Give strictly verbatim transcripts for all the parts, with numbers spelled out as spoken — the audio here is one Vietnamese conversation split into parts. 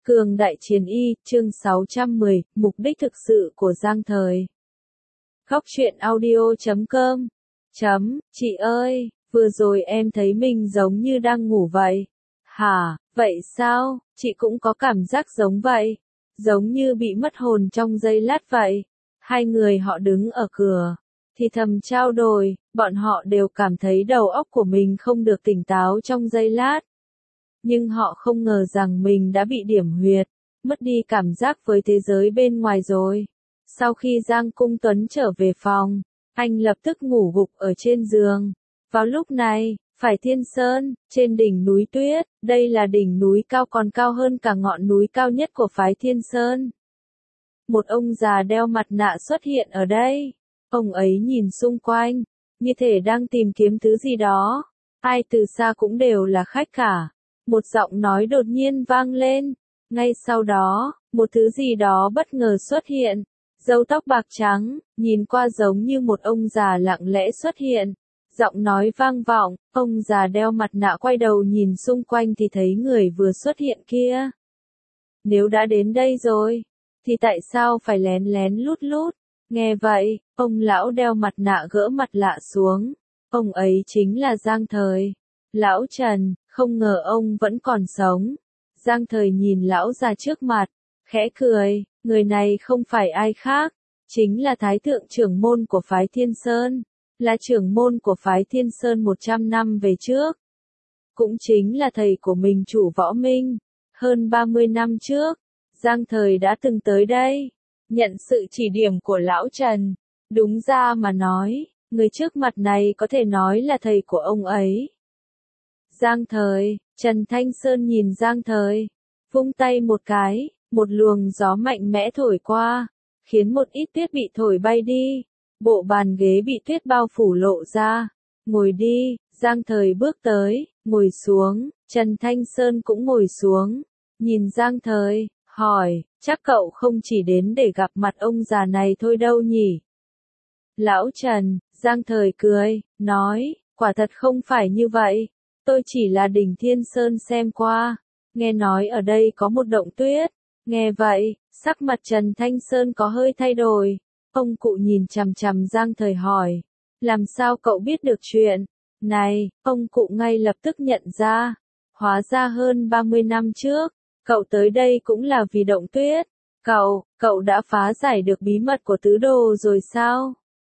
Cường đại chiến y, chương sáu trăm mười, mục đích thực sự của Giang Thời. Góc truyện audio chấm com. Chấm, chị ơi, vừa rồi em thấy mình giống như đang ngủ vậy. Hả, vậy sao, chị cũng có cảm giác giống vậy. Giống như bị mất hồn trong giây lát vậy. Hai người họ đứng ở cửa, thì thầm trao đổi, bọn họ đều cảm thấy đầu óc của mình không được tỉnh táo trong giây lát. Nhưng họ không ngờ rằng mình đã bị điểm huyệt, mất đi cảm giác với thế giới bên ngoài rồi. Sau khi Giang Cung Tuấn trở về phòng, anh lập tức ngủ gục ở trên giường. Vào lúc này, phải Thiên Sơn, trên đỉnh núi tuyết, đây là đỉnh núi cao còn cao hơn cả ngọn núi cao nhất của phái Thiên Sơn. Một ông già đeo mặt nạ xuất hiện ở đây. Ông ấy nhìn xung quanh, như thể đang tìm kiếm thứ gì đó. Ai từ xa cũng đều là khách cả. Một giọng nói đột nhiên vang lên. Ngay sau đó, một thứ gì đó bất ngờ xuất hiện. Râu tóc bạc trắng, nhìn qua giống như một ông già lặng lẽ xuất hiện. Giọng nói vang vọng, ông già đeo mặt nạ quay đầu nhìn xung quanh thì thấy người vừa xuất hiện kia. Nếu đã đến đây rồi, thì tại sao phải lén lén lút lút? Nghe vậy, ông lão đeo mặt nạ gỡ mặt lạ xuống. Ông ấy chính là Giang Thời. Lão Trần, không ngờ ông vẫn còn sống. Giang Thời nhìn lão già trước mặt, khẽ cười, người này không phải ai khác, chính là Thái thượng trưởng môn của phái Thiên Sơn, là trưởng môn của phái Thiên Sơn một trăm năm về trước. Cũng chính là thầy của mình chủ Võ Minh, hơn ba mươi năm trước, Giang Thời đã từng tới đây, nhận sự chỉ điểm của lão Trần. Đúng ra mà nói, người trước mặt này có thể nói là thầy của ông ấy. Giang Thời, Trần Thanh Sơn nhìn Giang Thời, vung tay một cái, một luồng gió mạnh mẽ thổi qua, khiến một ít tuyết bị thổi bay đi, bộ bàn ghế bị tuyết bao phủ lộ ra. Ngồi đi, Giang Thời bước tới, ngồi xuống, Trần Thanh Sơn cũng ngồi xuống, nhìn Giang Thời, hỏi, chắc cậu không chỉ đến để gặp mặt ông già này thôi đâu nhỉ? Lão Trần, Giang Thời cười, nói, quả thật không phải như vậy. Tôi chỉ là đỉnh Thiên Sơn xem qua, nghe nói ở đây có một động tuyết. Nghe vậy, sắc mặt Trần Thanh Sơn có hơi thay đổi. Ông cụ nhìn chằm chằm Giang Thời hỏi, làm sao cậu biết được chuyện này? Ông cụ ngay lập tức nhận ra, hóa ra hơn ba mươi năm trước, cậu tới đây cũng là vì động tuyết. Cậu, cậu đã phá giải được bí mật của tứ đồ rồi sao?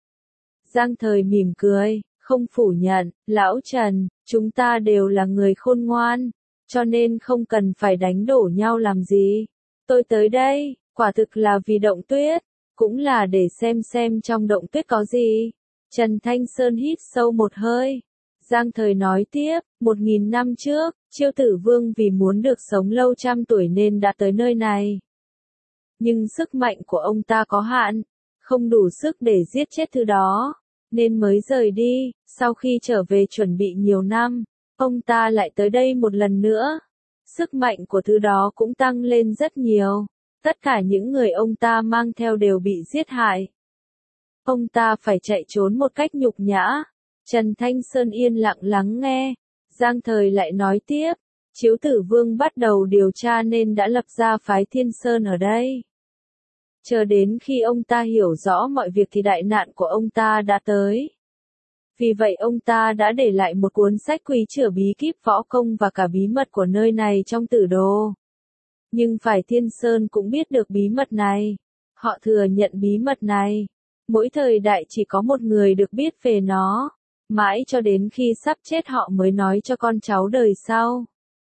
Giang Thời mỉm cười, không phủ nhận, lão Trần, chúng ta đều là người khôn ngoan, cho nên không cần phải đánh đổ nhau làm gì. Tôi tới đây, quả thực là vì động tuyết, cũng là để xem xem trong động tuyết có gì. Trần Thanh Sơn hít sâu một hơi. Giang Thời nói tiếp, một nghìn năm trước, Chiêu Tử Vương vì muốn được sống lâu trăm tuổi nên đã tới nơi này. Nhưng sức mạnh của ông ta có hạn, không đủ sức để giết chết thứ đó, nên mới rời đi. Sau khi trở về chuẩn bị nhiều năm, ông ta lại tới đây một lần nữa. Sức mạnh của thứ đó cũng tăng lên rất nhiều. Tất cả những người ông ta mang theo đều bị giết hại. Ông ta phải chạy trốn một cách nhục nhã. Trần Thanh Sơn yên lặng lắng nghe. Giang Thời lại nói tiếp, Chiếu Tử Vương bắt đầu điều tra nên đã lập ra phái Thiên Sơn ở đây. Chờ đến khi ông ta hiểu rõ mọi việc thì đại nạn của ông ta đã tới. Vì vậy ông ta đã để lại một cuốn sách Quý Chửa Bí Kíp Võ Công và cả bí mật của nơi này trong tử đồ. Nhưng phải Thiên Sơn cũng biết được bí mật này. Họ thừa nhận bí mật này. Mỗi thời đại chỉ có một người được biết về nó. Mãi cho đến khi sắp chết họ mới nói cho con cháu đời sau.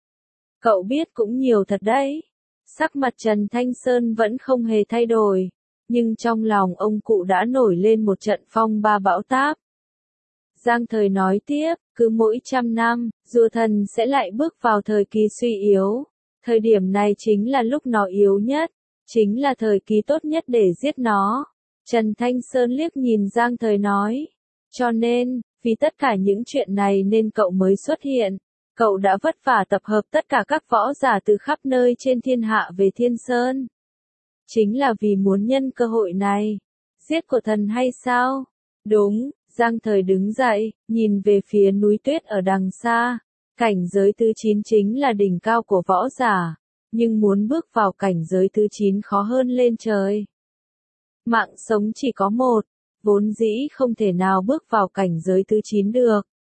Cậu biết cũng nhiều thật đấy. Sắc mặt Trần Thanh Sơn vẫn không hề thay đổi. Nhưng trong lòng ông cụ đã nổi lên một trận phong ba bão táp. Giang Thời nói tiếp, cứ mỗi trăm năm, rùa thần sẽ lại bước vào thời kỳ suy yếu. Thời điểm này chính là lúc nó yếu nhất, chính là thời kỳ tốt nhất để giết nó. Trần Thanh Sơn liếc nhìn Giang Thời nói, cho nên, vì tất cả những chuyện này nên cậu mới xuất hiện. Cậu đã vất vả tập hợp tất cả các võ giả từ khắp nơi trên thiên hạ về Thiên Sơn. Chính là vì muốn nhân cơ hội này, giết của thần hay sao? Đúng. Giang Thời đứng dậy, nhìn về phía núi tuyết ở đằng xa. Cảnh giới thứ chín chính là đỉnh cao của võ giả. nhưng muốn bước vào cảnh giới thứ chín khó hơn lên trời. Mạng sống chỉ có một, vốn dĩ không thể nào bước vào cảnh giới thứ chín được.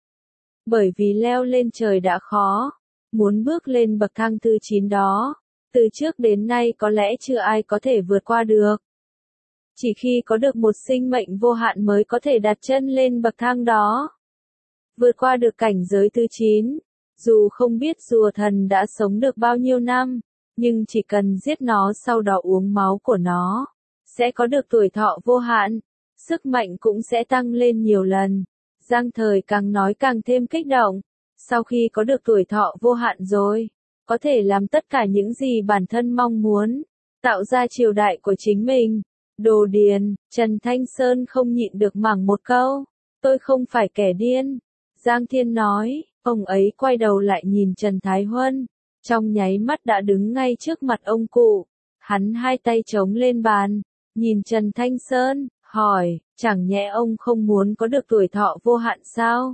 Bởi vì leo lên trời đã khó, muốn bước lên bậc thang thứ chín đó, từ trước đến nay có lẽ chưa ai có thể vượt qua được. Chỉ khi có được một sinh mệnh vô hạn mới có thể đặt chân lên bậc thang đó. Vượt qua được cảnh giới thứ chín, dù không biết rùa thần đã sống được bao nhiêu năm, nhưng chỉ cần giết nó sau đó uống máu của nó, sẽ có được tuổi thọ vô hạn, sức mạnh cũng sẽ tăng lên nhiều lần. Giang Thời càng nói càng thêm kích động, sau khi có được tuổi thọ vô hạn rồi, có thể làm tất cả những gì bản thân mong muốn, tạo ra triều đại của chính mình. Đồ Điền, Trần Thanh Sơn không nhịn được mắng một câu, tôi không phải kẻ điên. Giang Thiên nói, ông ấy quay đầu lại nhìn Trần Thái Huân, trong nháy mắt đã đứng ngay trước mặt ông cụ. Hắn hai tay chống lên bàn, nhìn Trần Thanh Sơn, hỏi, chẳng nhẽ ông không muốn có được tuổi thọ vô hạn sao?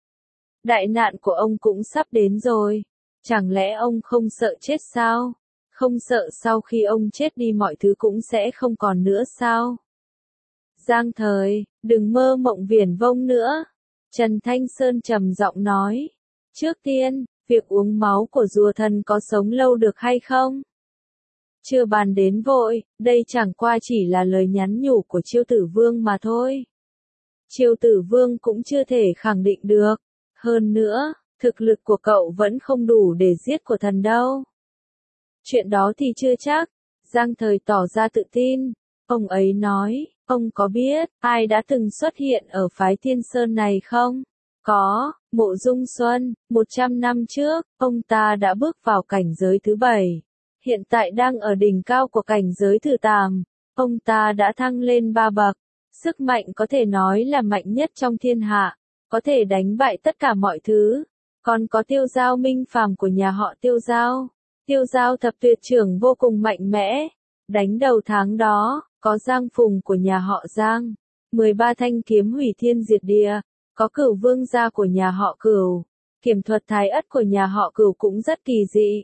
Đại nạn của ông cũng sắp đến rồi, chẳng lẽ ông không sợ chết sao? Không sợ sau khi ông chết đi mọi thứ cũng sẽ không còn nữa sao? Giang Thời, đừng mơ mộng viển vông nữa. Trần Thanh Sơn trầm giọng nói. Trước tiên, việc uống máu của rùa thần có sống lâu được hay không? Chưa bàn đến vội, đây chẳng qua chỉ là lời nhắn nhủ của Chiêu Tử Vương mà thôi. Chiêu Tử Vương cũng chưa thể khẳng định được. Hơn nữa, thực lực của cậu vẫn không đủ để giết của thần đâu. Chuyện đó thì chưa chắc. Giang Thời tỏ ra tự tin. Ông ấy nói, ông có biết ai đã từng xuất hiện ở phái Thiên Sơn này không? Có, Mộ Dung Xuân, một trăm năm trước, ông ta đã bước vào cảnh giới thứ bảy. Hiện tại đang ở đỉnh cao của cảnh giới thứ tám. Ông ta đã thăng lên ba bậc. Sức mạnh có thể nói là mạnh nhất trong thiên hạ. Có thể đánh bại tất cả mọi thứ. Còn có Tiêu Giao Minh Phàm của nhà họ Tiêu Giao. Tiêu Giao thập tuyệt trưởng vô cùng mạnh mẽ. Đánh đầu tháng đó, có Giang Phùng của nhà họ Giang. mười ba thanh kiếm hủy thiên diệt địa. Có Cửu Vương gia của nhà họ Cửu. Kiểm thuật Thái Ất của nhà họ Cửu cũng rất kỳ dị.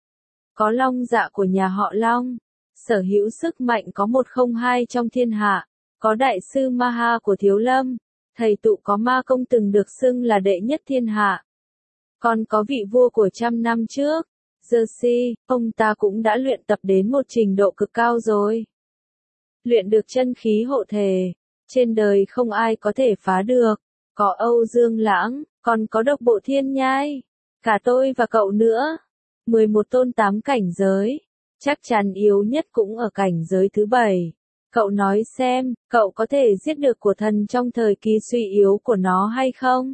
Có Long Dạ của nhà họ Long. Sở hữu sức mạnh có một không hai trong thiên hạ. Có Đại sư Maha của Thiếu Lâm. Thầy tụ có Ma Công từng được xưng là đệ nhất thiên hạ. Còn có vị vua của trăm năm trước. Jersey, ông ta cũng đã luyện tập đến một trình độ cực cao rồi. Luyện được chân khí hộ thể. Trên đời không ai có thể phá được. Có Âu Dương Lãng, còn có Độc Bộ Thiên Nhai. Cả tôi và cậu nữa. mười một tôn tám cảnh giới. Chắc chắn yếu nhất cũng ở cảnh giới thứ bảy. Cậu nói xem, cậu có thể giết được của thần trong thời kỳ suy yếu của nó hay không?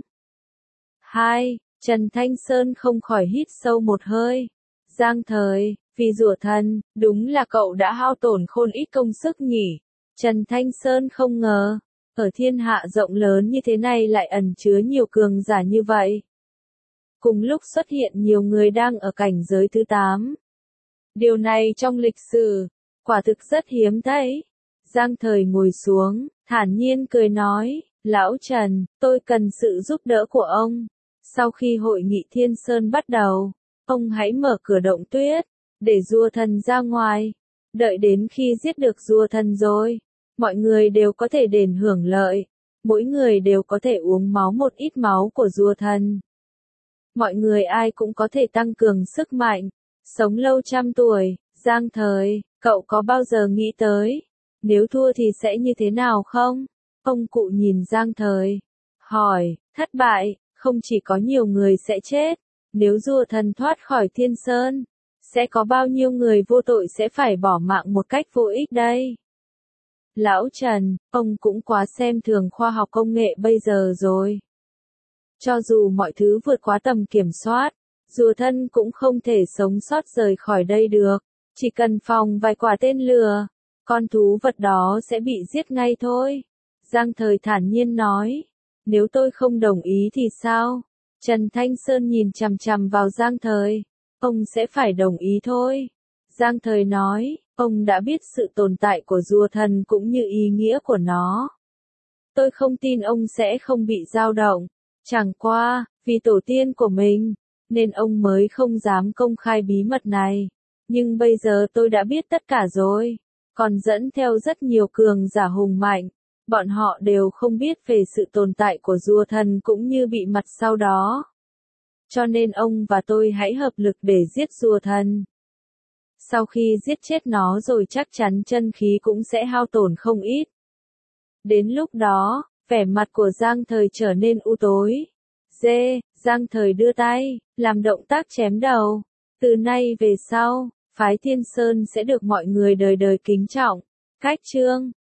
hai. Trần Thanh Sơn không khỏi hít sâu một hơi. Giang Thời, vì rủa thần, đúng là cậu đã hao tổn khôn ít công sức nhỉ. Trần Thanh Sơn không ngờ, ở thiên hạ rộng lớn như thế này lại ẩn chứa nhiều cường giả như vậy. Cùng lúc xuất hiện nhiều người đang ở cảnh giới thứ tám. Điều này trong lịch sử, quả thực rất hiếm thấy. Giang Thời ngồi xuống, thản nhiên cười nói, Lão Trần, tôi cần sự giúp đỡ của ông. Sau khi hội nghị Thiên Sơn bắt đầu, ông hãy mở cửa động tuyết, để rùa thần ra ngoài. Đợi đến khi giết được rùa thần rồi, mọi người đều có thể đền hưởng lợi. Mỗi người đều có thể uống máu một ít máu của rùa thần. Mọi người ai cũng có thể tăng cường sức mạnh, sống lâu trăm tuổi. Giang Thời, cậu có bao giờ nghĩ tới, nếu thua thì sẽ như thế nào không? Ông cụ nhìn Giang Thời, hỏi, thất bại, không chỉ có nhiều người sẽ chết, nếu rùa thần thoát khỏi Thiên Sơn, sẽ có bao nhiêu người vô tội sẽ phải bỏ mạng một cách vô ích đây? Lão Trần, ông cũng quá xem thường khoa học công nghệ bây giờ rồi. Cho dù mọi thứ vượt quá tầm kiểm soát, rùa thân cũng không thể sống sót rời khỏi đây được. Chỉ cần phòng vài quả tên lửa, con thú vật đó sẽ bị giết ngay thôi. Giang Thời thản nhiên nói, nếu tôi không đồng ý thì sao? Trần Thanh Sơn nhìn chằm chằm vào Giang Thời, ông sẽ phải đồng ý thôi. Giang Thời nói, ông đã biết sự tồn tại của rùa thần cũng như ý nghĩa của nó. Tôi không tin ông sẽ không bị dao động. Chẳng qua, vì tổ tiên của mình, nên ông mới không dám công khai bí mật này. Nhưng bây giờ tôi đã biết tất cả rồi. Còn dẫn theo rất nhiều cường giả hùng mạnh. Bọn họ đều không biết về sự tồn tại của rùa thần cũng như bị mặt sau đó. Cho nên ông và tôi hãy hợp lực để giết rùa thần. Sau khi giết chết nó rồi chắc chắn chân khí cũng sẽ hao tổn không ít. Đến lúc đó, vẻ mặt của Giang Thời trở nên u tối. Dê, Giang Thời đưa tay, làm động tác chém đầu. Từ nay về sau, phái Thiên Sơn sẽ được mọi người đời đời kính trọng. Cách chương